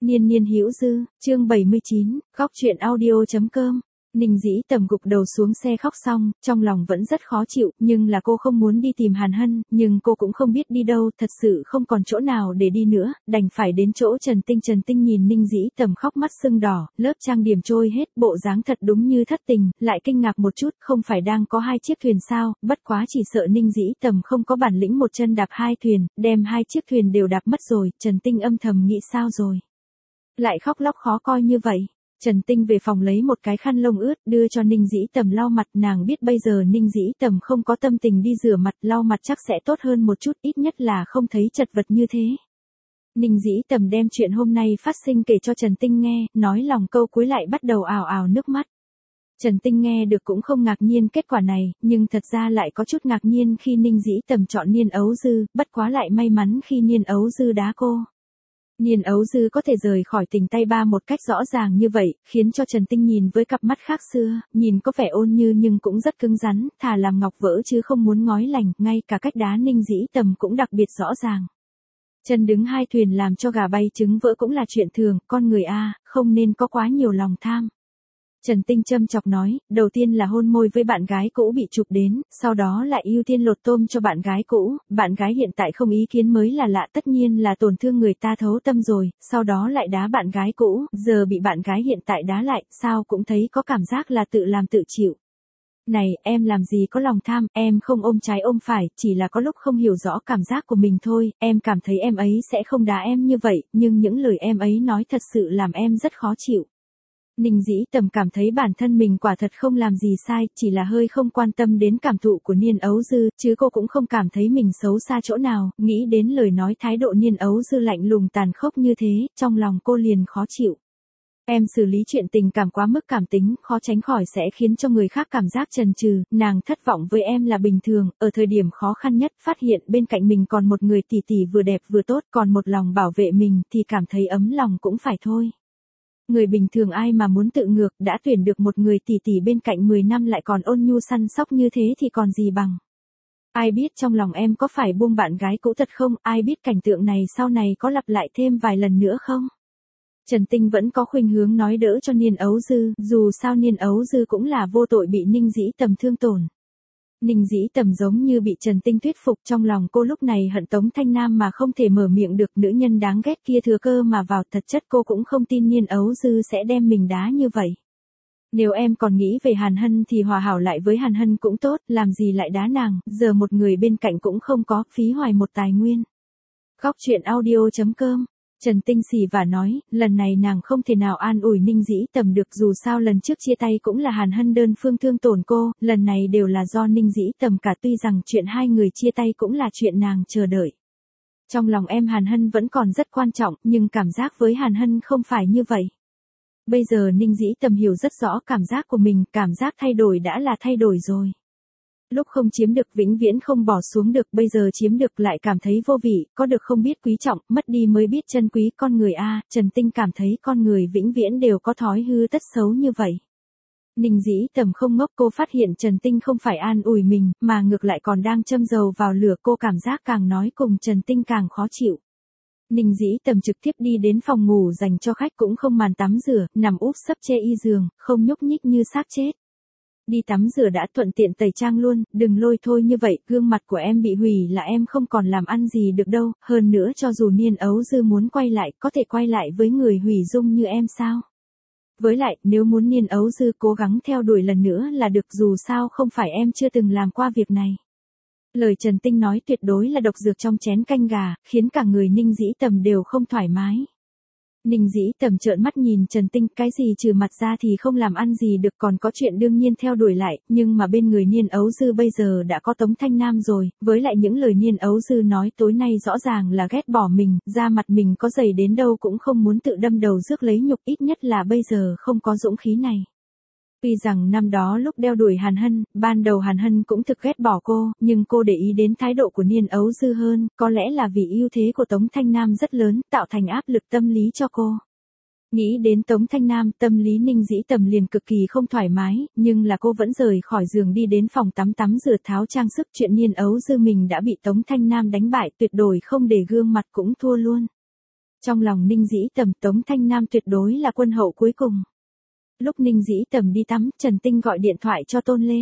Niên niên hữu dư, chương 79, góc truyện audio.com. Ninh Dĩ Tầm gục đầu xuống xe khóc xong, trong lòng vẫn rất khó chịu, nhưng là cô không muốn đi tìm Hàn Hân, nhưng cô cũng không biết đi đâu, thật sự không còn chỗ nào để đi nữa, đành phải đến chỗ Trần Tinh. Trần Tinh nhìn Ninh Dĩ Tầm khóc mắt sưng đỏ, lớp trang điểm trôi hết, bộ dáng thật đúng như thất tình, lại kinh ngạc một chút, không phải đang có 2 chiếc thuyền sao, bất quá chỉ sợ Ninh Dĩ Tầm không có bản lĩnh một chân đạp 2 thuyền, đem 2 chiếc thuyền đều đạp mất rồi. Trần Tinh âm thầm nghĩ sao rồi, lại khóc lóc khó coi như vậy. Trần Tinh về phòng lấy một cái khăn lông ướt đưa cho Ninh Dĩ Tầm lau mặt, nàng biết bây giờ Ninh Dĩ Tầm không có tâm tình đi rửa mặt, lau mặt chắc sẽ tốt hơn một chút, ít nhất là không thấy chật vật như thế. Ninh Dĩ Tầm đem chuyện hôm nay phát sinh kể cho Trần Tinh nghe, nói lòng câu cuối lại bắt đầu ào ào nước mắt. Trần Tinh nghe được cũng không ngạc nhiên kết quả này, nhưng thật ra lại có chút ngạc nhiên khi Ninh Dĩ Tầm chọn Niên Ấu Dư, bất quá lại may mắn khi Niên Ấu Dư đá cô. Niên Ấu Dư có thể rời khỏi tình tay ba một cách rõ ràng như vậy, khiến cho Trần Tinh nhìn với cặp mắt khác xưa, nhìn có vẻ ôn như nhưng cũng rất cứng rắn, thà làm ngọc vỡ chứ không muốn ngói lành, ngay cả cách đá Ninh Dĩ Tầm cũng đặc biệt rõ ràng. Chân đứng 2 thuyền làm cho gà bay trứng vỡ cũng là chuyện thường, con người không nên có quá nhiều lòng tham. Trần Tinh châm chọc nói, đầu tiên là hôn môi với bạn gái cũ bị chụp đến, sau đó lại ưu tiên lột tôm cho bạn gái cũ, bạn gái hiện tại không ý kiến mới là lạ, tất nhiên là tổn thương người ta thấu tâm rồi, sau đó lại đá bạn gái cũ, giờ bị bạn gái hiện tại đá lại, sao cũng thấy có cảm giác là tự làm tự chịu. Này, em làm gì có lòng tham, em không ôm trái ôm phải, chỉ là có lúc không hiểu rõ cảm giác của mình thôi, em cảm thấy em ấy sẽ không đá em như vậy, nhưng những lời em ấy nói thật sự làm em rất khó chịu. Ninh Dĩ Tầm cảm thấy bản thân mình quả thật không làm gì sai, chỉ là hơi không quan tâm đến cảm thụ của Niên Ấu Dư, chứ cô cũng không cảm thấy mình xấu xa chỗ nào, nghĩ đến lời nói thái độ Niên Ấu Dư lạnh lùng tàn khốc như thế, trong lòng cô liền khó chịu. Em xử lý chuyện tình cảm quá mức cảm tính, khó tránh khỏi sẽ khiến cho người khác cảm giác chần chừ, nàng thất vọng với em là bình thường, ở thời điểm khó khăn nhất, phát hiện bên cạnh mình còn một người tỷ tỷ vừa đẹp vừa tốt, còn một lòng bảo vệ mình thì cảm thấy ấm lòng cũng phải thôi. Người bình thường ai mà muốn tự ngược, đã tuyển được một người tỷ tỷ bên cạnh 10 năm lại còn ôn nhu săn sóc như thế thì còn gì bằng. Ai biết trong lòng em có phải buông bạn gái cũ thật không, ai biết cảnh tượng này sau này có lặp lại thêm vài lần nữa không? Trần Tinh vẫn có khuynh hướng nói đỡ cho Niên Ấu Dư, dù sao Niên Ấu Dư cũng là vô tội bị Ninh Dĩ Tầm thương tổn. Ninh Dĩ Tầm giống như bị Trần Tinh thuyết phục, trong lòng cô lúc này hận Tống Thanh Nam mà không thể mở miệng được, nữ nhân đáng ghét kia thừa cơ mà vào, thật chất cô cũng không tin Niên Ấu Dư sẽ đem mình đá như vậy. Nếu em còn nghĩ về Hàn Hân thì hòa hảo lại với Hàn Hân cũng tốt, làm gì lại đá nàng, giờ một người bên cạnh cũng không có, phí hoài một tài nguyên. Góc truyện audio.com. Trần Tinh xì và nói, lần này nàng không thể nào an ủi Ninh Dĩ Tầm được, dù sao lần trước chia tay cũng là Hàn Hân đơn phương thương tổn cô, lần này đều là do Ninh Dĩ Tầm cả, tuy rằng chuyện 2 người chia tay cũng là chuyện nàng chờ đợi. Trong lòng em Hàn Hân vẫn còn rất quan trọng, nhưng cảm giác với Hàn Hân không phải như vậy. Bây giờ Ninh Dĩ Tầm hiểu rất rõ cảm giác của mình, cảm giác thay đổi đã là thay đổi rồi. Lúc không chiếm được vĩnh viễn không bỏ xuống được, bây giờ chiếm được lại cảm thấy vô vị, có được không biết quý trọng, mất đi mới biết trân quý, con người Trần Tinh cảm thấy con người vĩnh viễn đều có thói hư tất xấu như vậy. Ninh Dĩ Tầm không ngốc, cô phát hiện Trần Tinh không phải an ủi mình, mà ngược lại còn đang châm dầu vào lửa, cô cảm giác càng nói cùng Trần Tinh càng khó chịu. Ninh Dĩ Tầm trực tiếp đi đến phòng ngủ dành cho khách, cũng không màn tắm rửa, nằm úp sấp che y giường, không nhúc nhích như xác chết. Đi tắm rửa đã thuận tiện tẩy trang luôn, đừng lôi thôi như vậy, gương mặt của em bị hủy là em không còn làm ăn gì được đâu, hơn nữa cho dù Niên Ấu Dư muốn quay lại, có thể quay lại với người hủy dung như em sao? Với lại, nếu muốn Niên Ấu Dư cố gắng theo đuổi lần nữa là được, dù sao không phải em chưa từng làm qua việc này. Lời Trần Tinh nói tuyệt đối là độc dược trong chén canh gà, khiến cả người Ninh Dĩ Tầm đều không thoải mái. Ninh Dĩ Tầm trợn mắt nhìn Trần Tinh, cái gì trừ mặt ra thì không làm ăn gì được, còn có chuyện đương nhiên theo đuổi lại, nhưng mà bên người Niên Ấu Dư bây giờ đã có Tống Thanh Nam rồi, với lại những lời Niên Ấu Dư nói tối nay rõ ràng là ghét bỏ mình, da mặt mình có dày đến đâu cũng không muốn tự đâm đầu rước lấy nhục, ít nhất là bây giờ không có dũng khí này. Tuy rằng năm đó lúc đeo đuổi Hàn Hân, ban đầu Hàn Hân cũng thực ghét bỏ cô, nhưng cô để ý đến thái độ của Niên Ấu Dư hơn, có lẽ là vì ưu thế của Tống Thanh Nam rất lớn, tạo thành áp lực tâm lý cho cô. Nghĩ đến Tống Thanh Nam, tâm lý Ninh Dĩ Tầm liền cực kỳ không thoải mái, nhưng là cô vẫn rời khỏi giường đi đến phòng tắm rửa tháo trang sức, chuyện Niên Ấu Dư mình đã bị Tống Thanh Nam đánh bại, tuyệt đối không để gương mặt cũng thua luôn. Trong lòng Ninh Dĩ Tầm, Tống Thanh Nam tuyệt đối là quân hậu cuối cùng. Lúc Ninh Dĩ Tầm đi tắm, Trần Tinh gọi điện thoại cho Tôn Lê.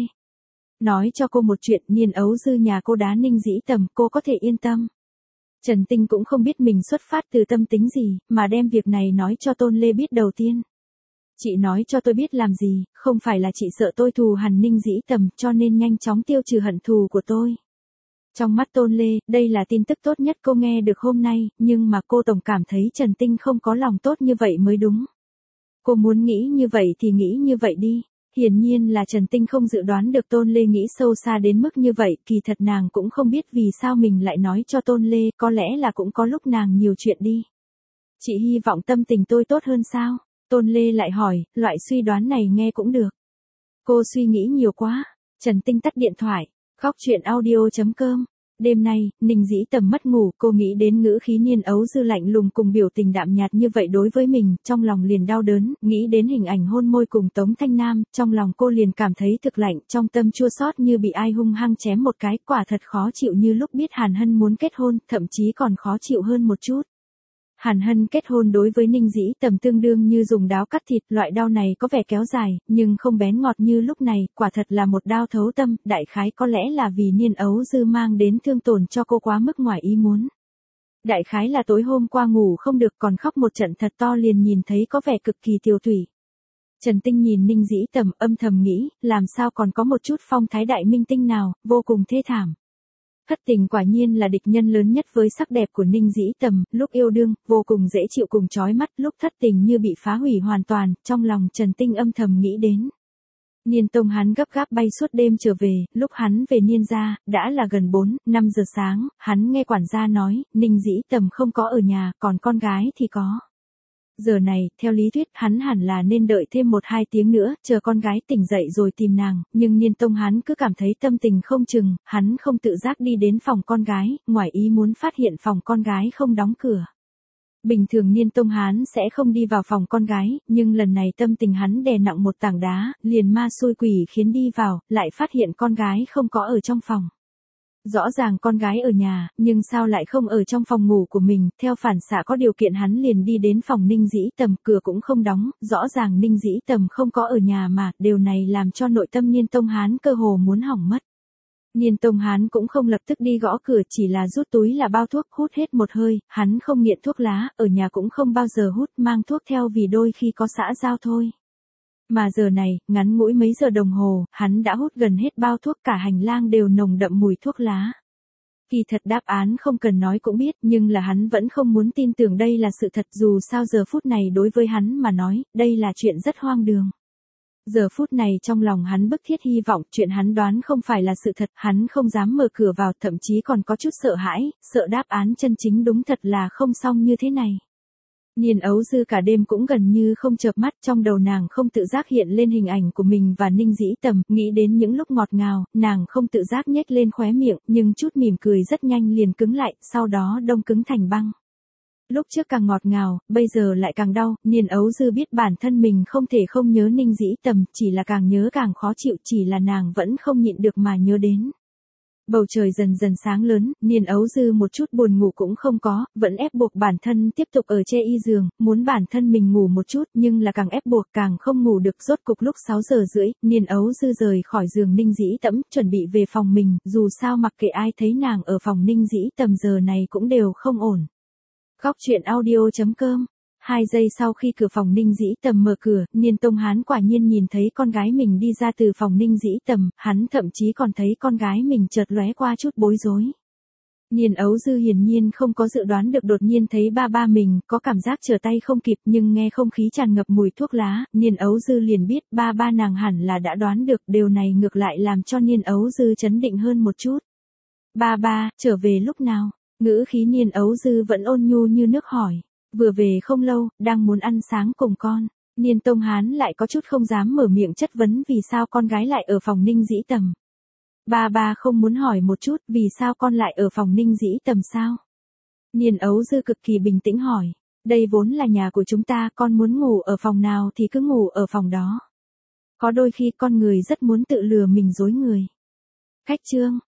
Nói cho cô một chuyện, Niên Ấu Dư nhà cô đá Ninh Dĩ Tầm, cô có thể yên tâm. Trần Tinh cũng không biết mình xuất phát từ tâm tính gì, mà đem việc này nói cho Tôn Lê biết đầu tiên. Chị nói cho tôi biết làm gì, không phải là chị sợ tôi thù hằn Ninh Dĩ Tầm, cho nên nhanh chóng tiêu trừ hận thù của tôi. Trong mắt Tôn Lê, đây là tin tức tốt nhất cô nghe được hôm nay, nhưng mà cô tổng cảm thấy Trần Tinh không có lòng tốt như vậy mới đúng. Cô muốn nghĩ như vậy thì nghĩ như vậy đi. Hiển nhiên là Trần Tinh không dự đoán được Tôn Lê nghĩ sâu xa đến mức như vậy, kỳ thật nàng cũng không biết vì sao mình lại nói cho Tôn Lê, có lẽ là cũng có lúc nàng nhiều chuyện đi. Chị hy vọng tâm tình tôi tốt hơn sao? Tôn Lê lại hỏi, loại suy đoán này nghe cũng được. Cô suy nghĩ nhiều quá. Trần Tinh tắt điện thoại. Góc chuyện audio.com. Đêm nay, Ninh Dĩ Tầm mất ngủ, cô nghĩ đến ngữ khí Niên Ấu Dư lạnh lùng cùng biểu tình đạm nhạt như vậy đối với mình, trong lòng liền đau đớn, nghĩ đến hình ảnh hôn môi cùng Tống Thanh Nam, trong lòng cô liền cảm thấy thực lạnh, trong tâm chua xót như bị ai hung hăng chém một cái, quả thật khó chịu như lúc biết Hàn Hân muốn kết hôn, thậm chí còn khó chịu hơn một chút. Hàn Hân kết hôn đối với Ninh Dĩ Tầm tương đương như dùng đao cắt thịt, loại đao này có vẻ kéo dài, nhưng không bén ngọt như lúc này, quả thật là một đao thấu tâm, đại khái có lẽ là vì Niên Ấu Dư mang đến thương tổn cho cô quá mức ngoài ý muốn. Đại khái là tối hôm qua ngủ không được còn khóc một trận thật to liền nhìn thấy có vẻ cực kỳ tiêu tụy. Trần Tinh nhìn Ninh Dĩ Tầm âm thầm nghĩ, làm sao còn có một chút phong thái đại minh tinh nào, vô cùng thê thảm. Thất tình quả nhiên là địch nhân lớn nhất với sắc đẹp của Ninh Dĩ Tầm, lúc yêu đương, vô cùng dễ chịu cùng chói mắt, lúc thất tình như bị phá hủy hoàn toàn, trong lòng Trần Tinh âm thầm nghĩ đến. Niên Tông hắn gấp gáp bay suốt đêm trở về, lúc hắn về Niên gia, đã là gần 4-5 giờ sáng, hắn nghe quản gia nói, Ninh Dĩ Tầm không có ở nhà, còn con gái thì có. Giờ này, theo lý thuyết, hắn hẳn là nên đợi thêm 1-2 tiếng nữa, chờ con gái tỉnh dậy rồi tìm nàng, nhưng Niên Tông hắn cứ cảm thấy tâm tình không chừng, hắn không tự giác đi đến phòng con gái, ngoài ý muốn phát hiện phòng con gái không đóng cửa. Bình thường Niên Tông hắn sẽ không đi vào phòng con gái, nhưng lần này tâm tình hắn đè nặng một tảng đá, liền ma xui quỷ khiến đi vào, lại phát hiện con gái không có ở trong phòng. Rõ ràng con gái ở nhà, nhưng sao lại không ở trong phòng ngủ của mình, theo phản xạ có điều kiện hắn liền đi đến phòng Ninh Dĩ Tầm, cửa cũng không đóng, rõ ràng Ninh Dĩ Tầm không có ở nhà mà, điều này làm cho nội tâm Niên Tông Hán cơ hồ muốn hỏng mất. Niên Tông Hán cũng không lập tức đi gõ cửa, chỉ là rút túi là bao thuốc, hút hết một hơi, hắn không nghiện thuốc lá, ở nhà cũng không bao giờ hút, mang thuốc theo vì đôi khi có xã giao thôi. Mà giờ này, ngắn ngủi mấy giờ đồng hồ, hắn đã hút gần hết bao thuốc, cả hành lang đều nồng đậm mùi thuốc lá. Kỳ thật đáp án không cần nói cũng biết, nhưng là hắn vẫn không muốn tin tưởng đây là sự thật, dù sao giờ phút này đối với hắn mà nói, đây là chuyện rất hoang đường. Giờ phút này trong lòng hắn bức thiết hy vọng chuyện hắn đoán không phải là sự thật, hắn không dám mở cửa vào, thậm chí còn có chút sợ hãi, sợ đáp án chân chính đúng thật là không xong như thế này. Niên Ấu Dư cả đêm cũng gần như không chợp mắt, trong đầu nàng không tự giác hiện lên hình ảnh của mình và Ninh Dĩ Tầm, nghĩ đến những lúc ngọt ngào, nàng không tự giác nhếch lên khóe miệng, nhưng chút mỉm cười rất nhanh liền cứng lại, sau đó đông cứng thành băng. Lúc trước càng ngọt ngào, bây giờ lại càng đau, Niên Ấu Dư biết bản thân mình không thể không nhớ Ninh Dĩ Tầm, chỉ là càng nhớ càng khó chịu, chỉ là nàng vẫn không nhịn được mà nhớ đến. Bầu trời dần dần sáng lớn, Niên Ấu Dư một chút buồn ngủ cũng không có, vẫn ép buộc bản thân tiếp tục ở che y giường, muốn bản thân mình ngủ một chút, nhưng là càng ép buộc càng không ngủ được. Rốt cục lúc 6 giờ rưỡi, Niên Ấu Dư rời khỏi giường Ninh Dĩ Tầm, chuẩn bị về phòng mình, dù sao mặc kệ ai thấy nàng ở phòng Ninh Dĩ Tầm giờ này cũng đều không ổn. Góc chuyện audio.com. 2 giây sau khi cửa phòng Ninh Dĩ Tầm mở cửa, Niên Tông Hán quả nhiên nhìn thấy con gái mình đi ra từ phòng Ninh Dĩ Tầm, hắn thậm chí còn thấy con gái mình chợt lóe qua chút bối rối. Niên Ấu Dư hiển nhiên không có dự đoán được đột nhiên thấy ba mình, có cảm giác trở tay không kịp, nhưng nghe không khí tràn ngập mùi thuốc lá, Niên Ấu Dư liền biết ba nàng hẳn là đã đoán được, điều này ngược lại làm cho Niên Ấu Dư chấn định hơn một chút. Ba, trở về lúc nào? Ngữ khí Niên Ấu Dư vẫn ôn nhu như nước hỏi. Vừa về không lâu, đang muốn ăn sáng cùng con. Niên Tông Hán lại có chút không dám mở miệng chất vấn vì sao con gái lại ở phòng Ninh Dĩ Tầm. Ba không muốn hỏi một chút vì sao con lại ở phòng Ninh Dĩ Tầm sao? Niên Ấu Dư cực kỳ bình tĩnh hỏi. Đây vốn là nhà của chúng ta, con muốn ngủ ở phòng nào thì cứ ngủ ở phòng đó. Có đôi khi con người rất muốn tự lừa mình dối người. Khách trương,